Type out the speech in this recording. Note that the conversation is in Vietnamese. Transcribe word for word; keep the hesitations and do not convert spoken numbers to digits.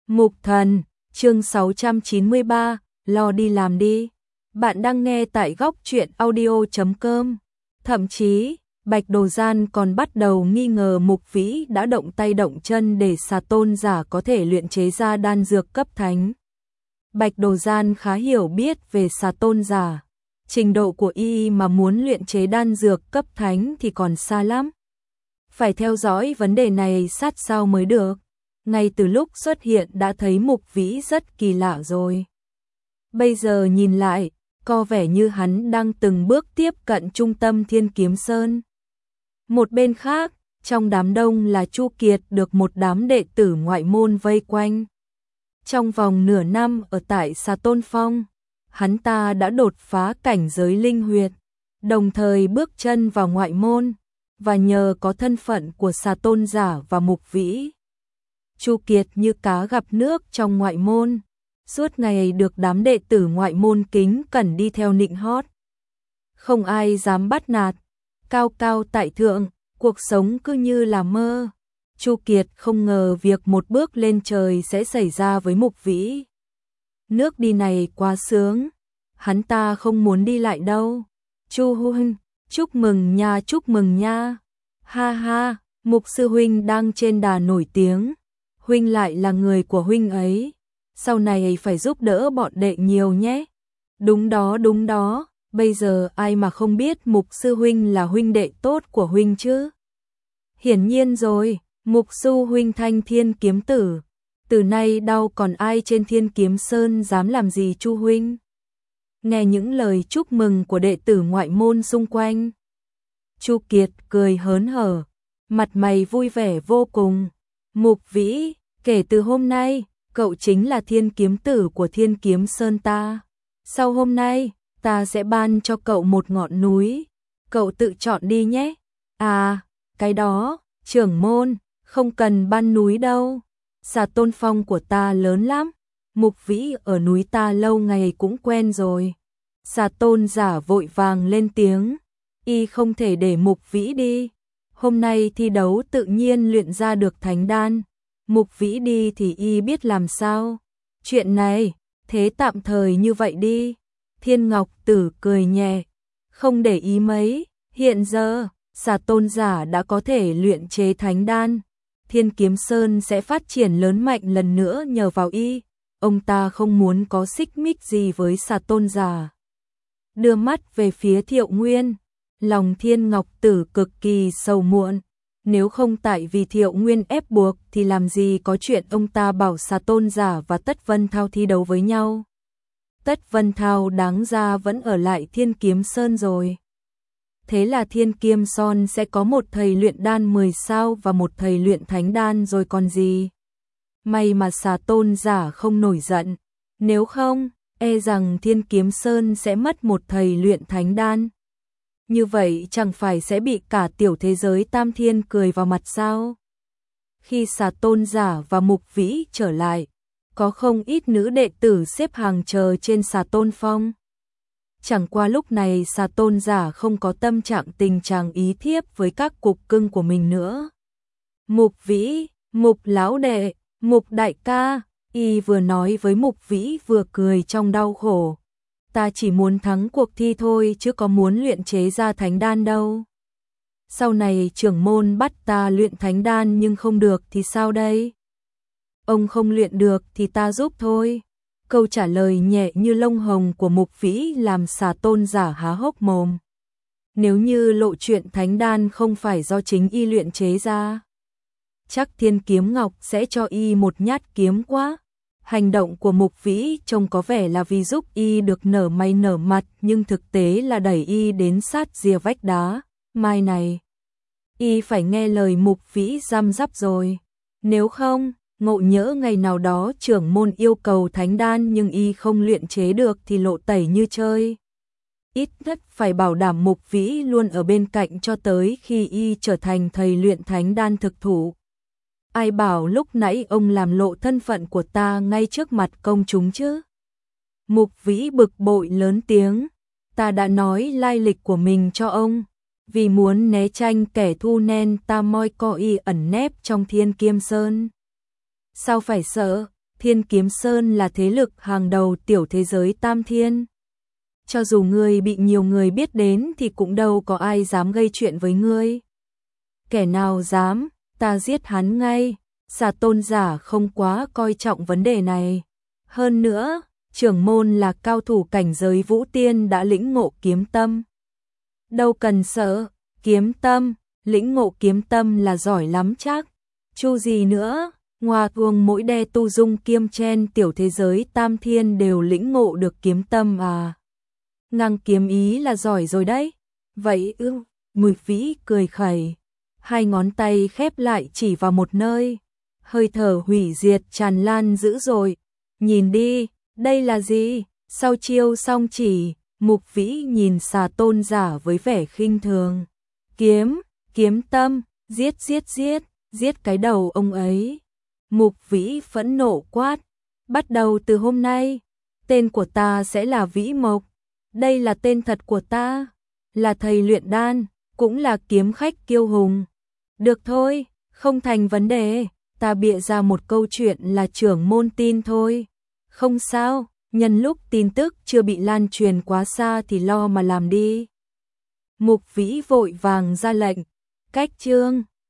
Mục Thần, chương sáu trăm chín mươi ba, lo đi làm đi. Bạn đang nghe tại góc truyện audio chấm com. Thậm chí, Bạch Đồ Gian còn bắt đầu nghi ngờ Mục Vĩ đã động tay động chân để xà tôn giả có thể luyện chế ra đan dược cấp thánh. Bạch Đồ Gian khá hiểu biết về xà tôn giả. Trình độ của y mà muốn luyện chế đan dược cấp thánh thì còn xa lắm. Phải theo dõi vấn đề này sát sao mới được. Ngay từ lúc xuất hiện đã thấy Mục Vĩ rất kỳ lạ rồi. Bây giờ nhìn lại, có vẻ như hắn đang từng bước tiếp cận trung tâm Thiên Kiếm Sơn. Một bên khác, trong đám đông là Chu Kiệt được một đám đệ tử ngoại môn vây quanh. Trong vòng nửa năm ở tại Xà Tôn Phong, hắn ta đã đột phá cảnh giới linh huyệt, đồng thời bước chân vào ngoại môn, và nhờ có thân phận của Xà Tôn giả và Mục Vĩ, Chu Kiệt như cá gặp nước trong ngoại môn, suốt ngày được đám đệ tử ngoại môn kính cẩn đi theo nịnh hót. Không ai dám bắt nạt, cao cao tại thượng, cuộc sống cứ như là mơ. Chu Kiệt không ngờ việc một bước lên trời sẽ xảy ra với Mục Vĩ. Nước đi này quá sướng, hắn ta không muốn đi lại đâu. Chu huynh, chúc mừng nha, chúc mừng nha. Ha ha, Mục sư huynh đang trên đà nổi tiếng. Huynh lại là người của huynh ấy, sau này phải giúp đỡ bọn đệ nhiều nhé. Đúng đó, đúng đó, bây giờ ai mà không biết Mục sư huynh là huynh đệ tốt của huynh chứ? Hiển nhiên rồi, Mục sư huynh thanh thiên kiếm tử, từ nay đâu còn ai trên Thiên Kiếm Sơn dám làm gì Chu huynh. Nghe những lời chúc mừng của đệ tử ngoại môn xung quanh, Chu Kiệt cười hớn hở, mặt mày vui vẻ vô cùng. Mục Vĩ, kể từ hôm nay, cậu chính là Thiên Kiếm tử của Thiên Kiếm Sơn ta. Sau hôm nay, ta sẽ ban cho cậu một ngọn núi, cậu tự chọn đi nhé. À, cái đó, trưởng môn, không cần ban núi đâu. Xà Tôn Phong của ta lớn lắm, Mục Vĩ ở núi ta lâu ngày cũng quen rồi. Xà Tôn giả vội vàng lên tiếng, y không thể để Mục Vĩ đi. Hôm nay thi đấu tự nhiên luyện ra được thánh đan, Mục Vĩ đi thì y biết làm sao. Chuyện này, thế tạm thời như vậy đi. Thiên Ngọc Tử cười nhẹ, không để ý mấy, hiện giờ, Xà Tôn giả đã có thể luyện chế thánh đan. Thiên Kiếm Sơn sẽ phát triển lớn mạnh lần nữa nhờ vào y, ông ta không muốn có xích mích gì với Xà Tôn giả. Đưa mắt về phía Thiệu Nguyên, lòng Thiên Ngọc Tử cực kỳ sầu muộn. Nếu không tại vì Thiệu Nguyên ép buộc thì làm gì có chuyện ông ta bảo Xà Tôn giả và Tất Vân Thao thi đấu với nhau. Tất Vân Thao đáng ra vẫn ở lại Thiên Kiếm Sơn rồi. Thế là Thiên Kiếm Sơn sẽ có một thầy luyện đan mười sao và một thầy luyện thánh đan rồi còn gì. May mà Xà Tôn giả không nổi giận, nếu không, e rằng Thiên Kiếm Sơn sẽ mất một thầy luyện thánh đan. Như vậy chẳng phải sẽ bị cả tiểu thế giới Tam Thiên cười vào mặt sao? Khi Xà Tôn giả và Mục Vĩ trở lại, có không ít nữ đệ tử xếp hàng chờ trên Xà Tôn Phong. Chẳng qua lúc này Xà Tôn giả không có tâm trạng tình trạng ý thiếp với các cục cưng của mình nữa. Mục Vĩ, Mục lão đệ, Mục đại ca, y vừa nói với Mục Vĩ vừa cười trong đau khổ. Ta chỉ muốn thắng cuộc thi thôi chứ có muốn luyện chế ra thánh đan đâu. Sau này trưởng môn bắt ta luyện thánh đan nhưng không được thì sao đây? Ông không luyện được thì ta giúp thôi. Câu trả lời nhẹ như lông hồng của Mục Vĩ làm Xà Tôn giả há hốc mồm. Nếu như lộ chuyện thánh đan không phải do chính y luyện chế ra, chắc Thiên Kiếm Ngọc sẽ cho y một nhát kiếm quá. Hành động của Mục Vĩ trông có vẻ là vì giúp y được nở mày nở mặt, nhưng thực tế là đẩy y đến sát rìa vách đá. Mai này, y phải nghe lời Mục Vĩ răm rắp rồi. Nếu không, ngộ nhỡ ngày nào đó trưởng môn yêu cầu thánh đan nhưng y không luyện chế được thì lộ tẩy như chơi. Ít nhất phải bảo đảm Mục Vĩ luôn ở bên cạnh cho tới khi y trở thành thầy luyện thánh đan thực thụ. Ai bảo lúc nãy ông làm lộ thân phận của ta ngay trước mặt công chúng chứ? Mục Vĩ bực bội lớn tiếng, ta đã nói lai lịch của mình cho ông, vì muốn né tránh kẻ thù nên ta moi co y ẩn nép trong Thiên Kiếm Sơn. Sao phải sợ, Thiên Kiếm Sơn là thế lực hàng đầu tiểu thế giới Tam Thiên. Cho dù ngươi bị nhiều người biết đến thì cũng đâu có ai dám gây chuyện với ngươi. Kẻ nào dám, ta giết hắn ngay. Xà tôn giả không quá coi trọng vấn đề này. Hơn nữa, trưởng môn là cao thủ cảnh giới vũ tiên đã lĩnh ngộ kiếm tâm. Đâu cần sợ, kiếm tâm, lĩnh ngộ kiếm tâm là giỏi lắm chắc. Chu gì nữa, ngoa tuông mỗi đe tu dung kiêm chen tiểu thế giới Tam Thiên đều lĩnh ngộ được kiếm tâm à. Ngang kiếm ý là giỏi rồi đấy. Vậy ư, Mục Vĩ cười khẩy. Hai ngón tay khép lại chỉ vào một nơi. Hơi thở hủy diệt tràn lan dữ dội. Nhìn đi, đây là gì? Sau chiêu song chỉ, Mục Vĩ nhìn Xà tôn giả với vẻ khinh thường. Kiếm, kiếm tâm, giết giết giết, giết cái đầu ông ấy. Mục Vĩ phẫn nộ quát. Bắt đầu từ hôm nay, tên của ta sẽ là Vĩ Mộc. Đây là tên thật của ta, là thầy luyện đan, cũng là kiếm khách kiêu hùng. Được thôi, không thành vấn đề, ta bịa ra một câu chuyện là trưởng môn tin thôi. Không sao, nhân lúc tin tức chưa bị lan truyền quá xa thì lo mà làm đi. Mục Vĩ vội vàng ra lệnh, cách chương.